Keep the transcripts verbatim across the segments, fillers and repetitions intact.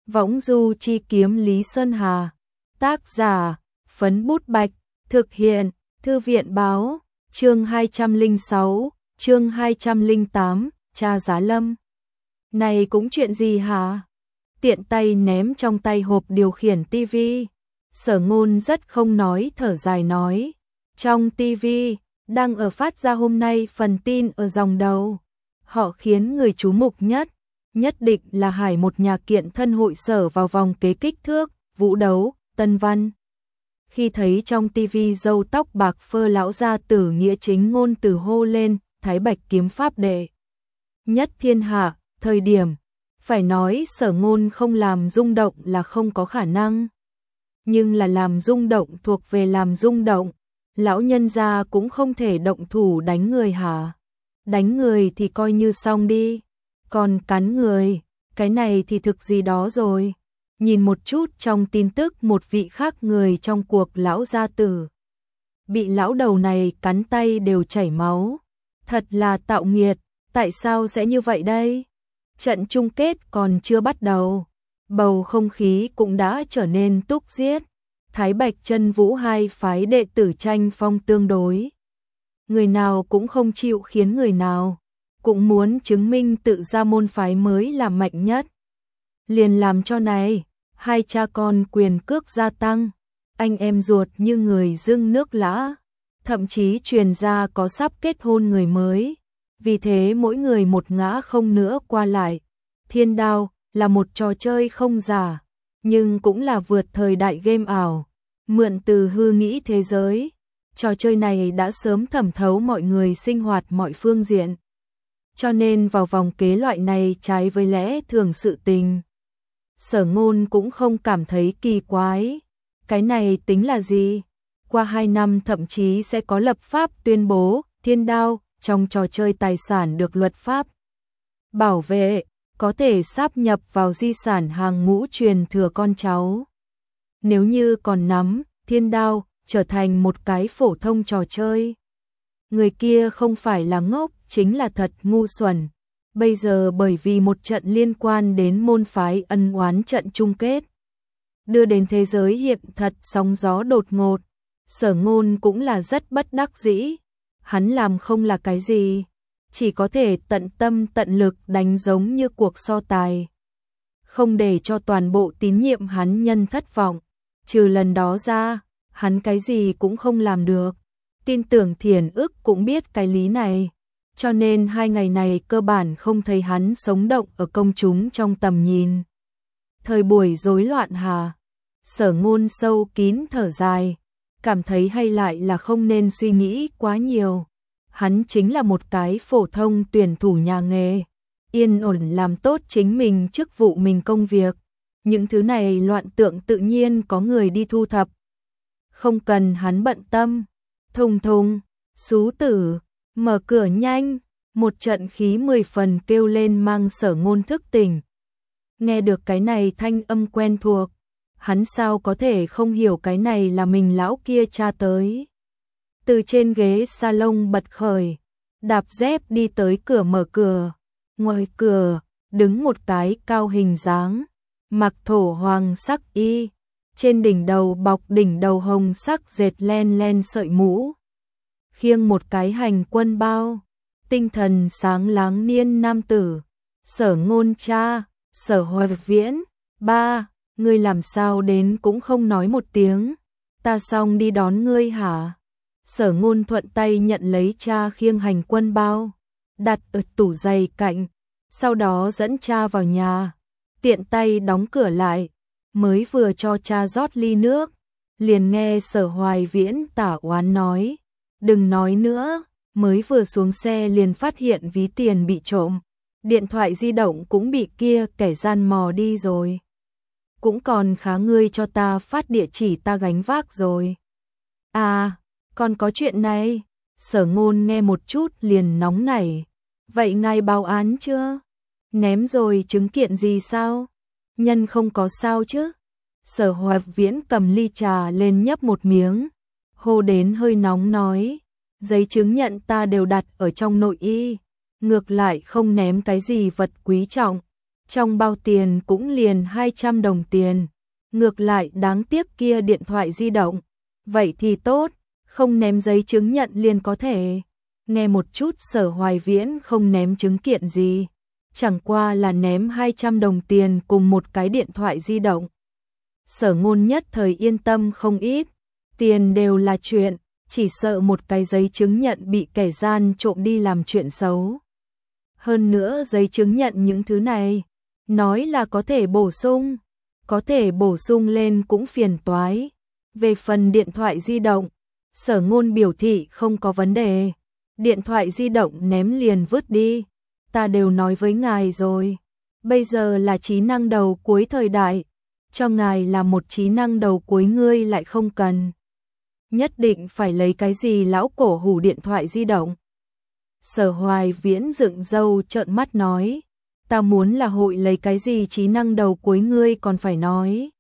Võng du chi kiếm Lý Sơn Hà. Tác giả, Phấn Bút Bạch. Thực hiện, Thư viện Báo. Chương hai trăm lẻ sáu, chương hai trăm lẻ tám, Cha Giá Lâm. Này cũng chuyện gì hả? Tiện tay ném trong tay hộp điều khiển tivi. Sở Ngôn rất không nói, thở dài nói. Trong tivi, đang ở phát ra hôm nay phần tin ở dòng đầu. Họ khiến người chú mục nhất. Nhất định là hải một nhà kiện thân hội sở vào vòng kế kích thước, vũ đấu, tân văn. Khi thấy trong tivi râu tóc bạc phơ lão gia tử nghĩa chính ngôn từ hô lên, Thái Bạch kiếm pháp đệ nhất thiên hạ, thời điểm, phải nói Sở Ngôn không làm rung động là không có khả năng. Nhưng là làm rung động thuộc về làm rung động, lão nhân gia cũng không thể động thủ đánh người hả? Đánh người thì coi như xong đi, còn cắn người, cái này thì thực gì đó rồi. Nhìn một chút trong tin tức một vị khác người trong cuộc lão gia tử. Bị lão đầu này cắn tay đều chảy máu. Thật là tạo nghiệt, tại sao sẽ như vậy đây? Trận chung kết còn chưa bắt đầu. Bầu không khí cũng đã trở nên túc giết. Thái Bạch Chân Vũ hai phái đệ tử tranh phong tương đối. Người nào cũng không chịu khiến người nào. Cũng muốn chứng minh tự ra môn phái mới là mạnh nhất. Liền làm cho này. Hai cha con quyền cước gia tăng, anh em ruột như người dưng nước lã, thậm chí truyền ra có sắp kết hôn người mới. Vì thế mỗi người một ngã không nữa qua lại. Thiên Đao là một trò chơi không giả, nhưng cũng là vượt thời đại game ảo, mượn từ hư nghĩ thế giới. Trò chơi này đã sớm thẩm thấu mọi người sinh hoạt mọi phương diện. Cho nên vào vòng kế loại này trái với lẽ thường sự tình. Sở Ngôn cũng không cảm thấy kỳ quái. Cái này tính là gì? Qua hai năm thậm chí sẽ có lập pháp tuyên bố Thiên Đao trong trò chơi tài sản được luật pháp bảo vệ, có thể sáp nhập vào di sản hàng ngũ truyền thừa con cháu. Nếu như còn nắm Thiên Đao trở thành một cái phổ thông trò chơi, người kia không phải là ngốc, chính là thật ngu xuẩn. Bây giờ bởi vì một trận liên quan đến môn phái ân oán trận chung kết, đưa đến thế giới hiện thật sóng gió đột ngột, Sở Ngôn cũng là rất bất đắc dĩ. Hắn làm không là cái gì, chỉ có thể tận tâm tận lực đánh giống như cuộc so tài. Không để cho toàn bộ tín nhiệm hắn nhân thất vọng, trừ lần đó ra, hắn cái gì cũng không làm được. Tin tưởng Thiền Ức cũng biết cái lý này. Cho nên hai ngày này cơ bản không thấy hắn sống động ở công chúng trong tầm nhìn. Thời buổi rối loạn hà, Sở Ngôn sâu kín thở dài, cảm thấy hay lại là không nên suy nghĩ quá nhiều. Hắn chính là một cái phổ thông tuyển thủ nhà nghề, yên ổn làm tốt chính mình chức vụ mình công việc. Những thứ này loạn tượng tự nhiên có người đi thu thập. Không cần hắn bận tâm. Thùng thùng, xú tử, mở cửa nhanh, một trận khí mười phần kêu lên mang Sở Ngôn thức tỉnh. Nghe được cái này thanh âm quen thuộc, hắn sao có thể không hiểu cái này là mình lão kia cha tới. Từ trên ghế salon bật khởi, đạp dép đi tới cửa mở cửa. Ngoài cửa, đứng một cái cao hình dáng, mặc thổ hoàng sắc y, trên đỉnh đầu bọc đỉnh đầu hồng sắc dệt len len sợi mũ. Khiêng một cái hành quân bao, tinh thần sáng láng niên nam tử. Sở Ngôn cha, Sở Hoài Viễn, ba, ngươi làm sao đến cũng không nói một tiếng, ta xong đi đón ngươi hả? Sở Ngôn thuận tay nhận lấy cha khiêng hành quân bao, đặt ở tủ giày cạnh, sau đó dẫn cha vào nhà, tiện tay đóng cửa lại, mới vừa cho cha rót ly nước, liền nghe Sở Hoài Viễn tả oán nói. Đừng nói nữa, mới vừa xuống xe liền phát hiện ví tiền bị trộm, điện thoại di động cũng bị kia kẻ gian mò đi rồi. Cũng còn khá ngươi cho ta phát địa chỉ ta gánh vác rồi. À, còn có chuyện này. Sở Ngôn nghe một chút liền nóng nảy. Vậy ngài báo án chưa? Ném rồi chứng kiện gì sao? Nhân không có sao chứ? Sở Hoài Viễn cầm ly trà lên nhấp một miếng, hô đến hơi nóng nói, giấy chứng nhận ta đều đặt ở trong nội y, ngược lại không ném cái gì vật quý trọng, trong bao tiền cũng liền hai trăm đồng tiền. Ngược lại đáng tiếc kia điện thoại di động. Vậy thì tốt, không ném giấy chứng nhận liền có thể. Nghe một chút Sở Hoài Viễn không ném chứng kiện gì. Chẳng qua là ném hai trăm đồng tiền cùng một cái điện thoại di động. Sở Ngôn nhất thời yên tâm không ít. Tiền đều là chuyện, chỉ sợ một cái giấy chứng nhận bị kẻ gian trộm đi làm chuyện xấu. Hơn nữa giấy chứng nhận những thứ này, nói là có thể bổ sung, có thể bổ sung lên cũng phiền toái. Về phần điện thoại di động, Sở Ngôn biểu thị không có vấn đề. Điện thoại di động ném liền vứt đi. Ta đều nói với ngài rồi. Bây giờ là trí năng đầu cuối thời đại. Cho ngài là một trí năng đầu cuối ngươi lại không cần. Nhất định phải lấy cái gì lão cổ hủ điện thoại di động. Sở Hoài Viễn dựng râu trợn mắt nói. Ta muốn là hội lấy cái gì trí năng đầu cuối ngươi còn phải nói.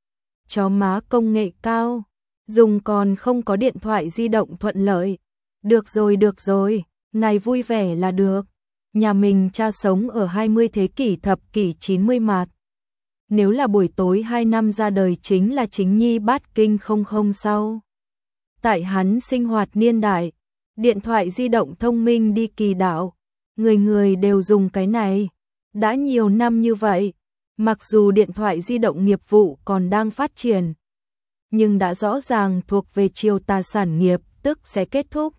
Chó má công nghệ cao. Dùng còn không có điện thoại di động thuận lợi. Được rồi được rồi, ngài vui vẻ là được. Nhà mình cha sống ở hai mươi thế kỷ thập kỷ chín mươi mạt. Nếu là buổi tối hai năm ra đời chính là chính nhi bát kinh không không sau. Tại hắn sinh hoạt niên đại, điện thoại di động thông minh đi kỳ đạo. Người người đều dùng cái này. Đã nhiều năm như vậy, mặc dù điện thoại di động nghiệp vụ còn đang phát triển, nhưng đã rõ ràng thuộc về chiều tà sản nghiệp, tức sẽ kết thúc.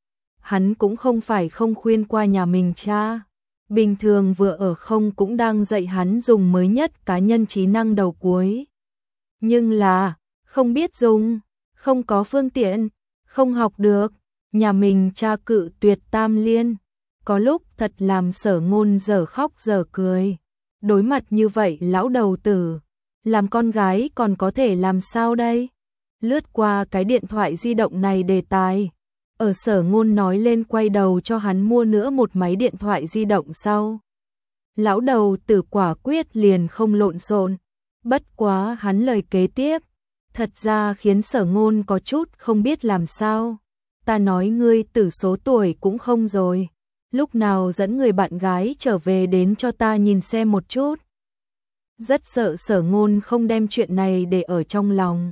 Hắn cũng không phải không khuyên qua nhà mình cha. Bình thường vừa ở không cũng đang dạy hắn dùng mới nhất cá nhân trí năng đầu cuối. Nhưng là, không biết dùng, không có phương tiện, không học được. Nhà mình cha cự tuyệt tam liên. Có lúc thật làm Sở Ngôn dở khóc dở cười. Đối mặt như vậy lão đầu tử, làm con gái còn có thể làm sao đây? Lướt qua cái điện thoại di động này đề tài. Ở Sở Ngôn nói lên quay đầu cho hắn mua nữa một máy điện thoại di động sau. Lão đầu tử quả quyết liền không lộn xộn. Bất quá hắn lời kế tiếp, thật ra khiến Sở Ngôn có chút không biết làm sao. Ta nói ngươi tử số tuổi cũng không rồi. Lúc nào dẫn người bạn gái trở về đến cho ta nhìn xem một chút. Rất sợ Sở Ngôn không đem chuyện này để ở trong lòng.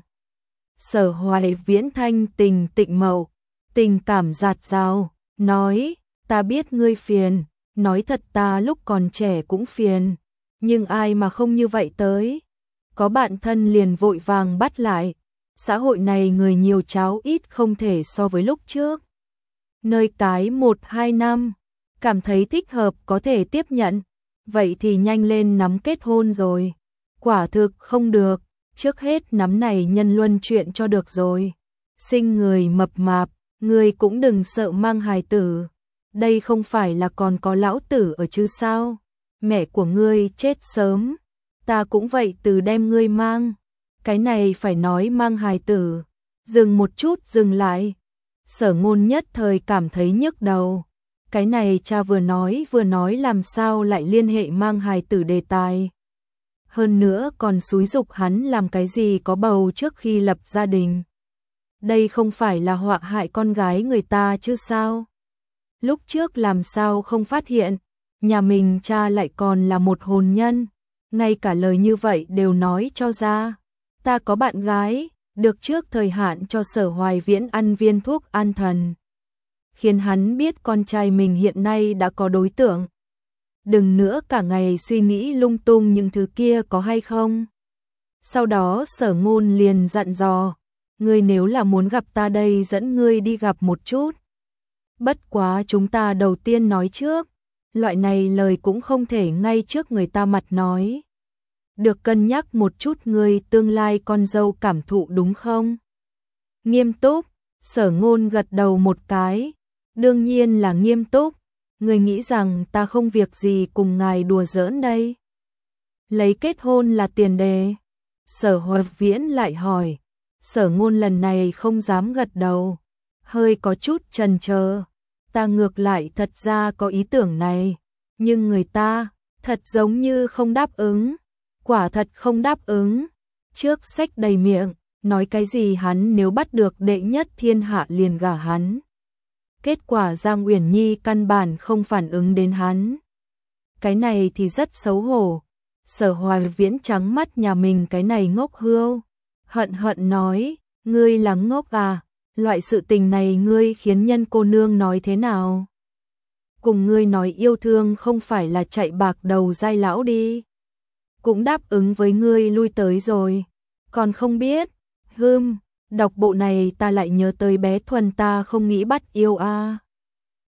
Sở Hoài Viễn thanh tình tịnh mậu, tình cảm dạt dào, nói, ta biết ngươi phiền, nói thật ta lúc còn trẻ cũng phiền, nhưng ai mà không như vậy tới. Có bạn thân liền vội vàng bắt lại, xã hội này người nhiều cháu ít không thể so với lúc trước. Nơi cái một hai năm, cảm thấy thích hợp có thể tiếp nhận, vậy thì nhanh lên nắm kết hôn rồi. Quả thực không được, trước hết nắm này nhân luân chuyện cho được rồi. Sinh người mập mạp, người cũng đừng sợ mang hài tử. Đây không phải là còn có lão tử ở chứ sao? Mẹ của ngươi chết sớm, ta cũng vậy từ đem ngươi mang. Cái này phải nói mang hài tử. Dừng một chút dừng lại. Sở Ngôn nhất thời cảm thấy nhức đầu. Cái này cha vừa nói vừa nói làm sao lại liên hệ mang hài tử đề tài. Hơn nữa còn xúi giục hắn làm cái gì có bầu trước khi lập gia đình. Đây không phải là họa hại con gái người ta chứ sao? Lúc trước làm sao không phát hiện, nhà mình cha lại còn là một hồn nhân, ngay cả lời như vậy đều nói cho ra. Ta có bạn gái, được trước thời hạn cho Sở Hoài Viễn ăn viên thuốc an thần, khiến hắn biết con trai mình hiện nay đã có đối tượng. Đừng nữa cả ngày suy nghĩ lung tung những thứ kia có hay không. Sau đó Sở Ngôn liền dặn dò, ngươi nếu là muốn gặp ta đây dẫn ngươi đi gặp một chút. Bất quá chúng ta đầu tiên nói trước, loại này lời cũng không thể ngay trước người ta mặt nói. Được cân nhắc một chút ngươi tương lai con dâu cảm thụ đúng không? Nghiêm túc, Sở Ngôn gật đầu một cái, đương nhiên là nghiêm túc. Người nghĩ rằng ta không việc gì cùng ngài đùa giỡn đây. Lấy kết hôn là tiền đề. Sở Hoài Viễn lại hỏi. Sở Ngôn lần này không dám gật đầu, hơi có chút chần chờ. Ta ngược lại thật ra có ý tưởng này, nhưng người ta thật giống như không đáp ứng. Quả thật không đáp ứng. Trước sách đầy miệng, nói cái gì hắn nếu bắt được đệ nhất thiên hạ liền gả hắn. Kết quả Giang Uyển Nhi căn bản không phản ứng đến hắn. Cái này thì rất xấu hổ, Sở Hoài Viễn trắng mắt nhà mình cái này ngốc hươu, hận hận nói, ngươi là ngốc à, loại sự tình này ngươi khiến nhân cô nương nói thế nào? Cùng ngươi nói yêu thương không phải là chạy bạc đầu dai lão đi. Cũng đáp ứng với ngươi lui tới rồi, còn không biết, hưm, đọc bộ này ta lại nhớ tới bé Thuần ta không nghĩ bắt yêu a. À.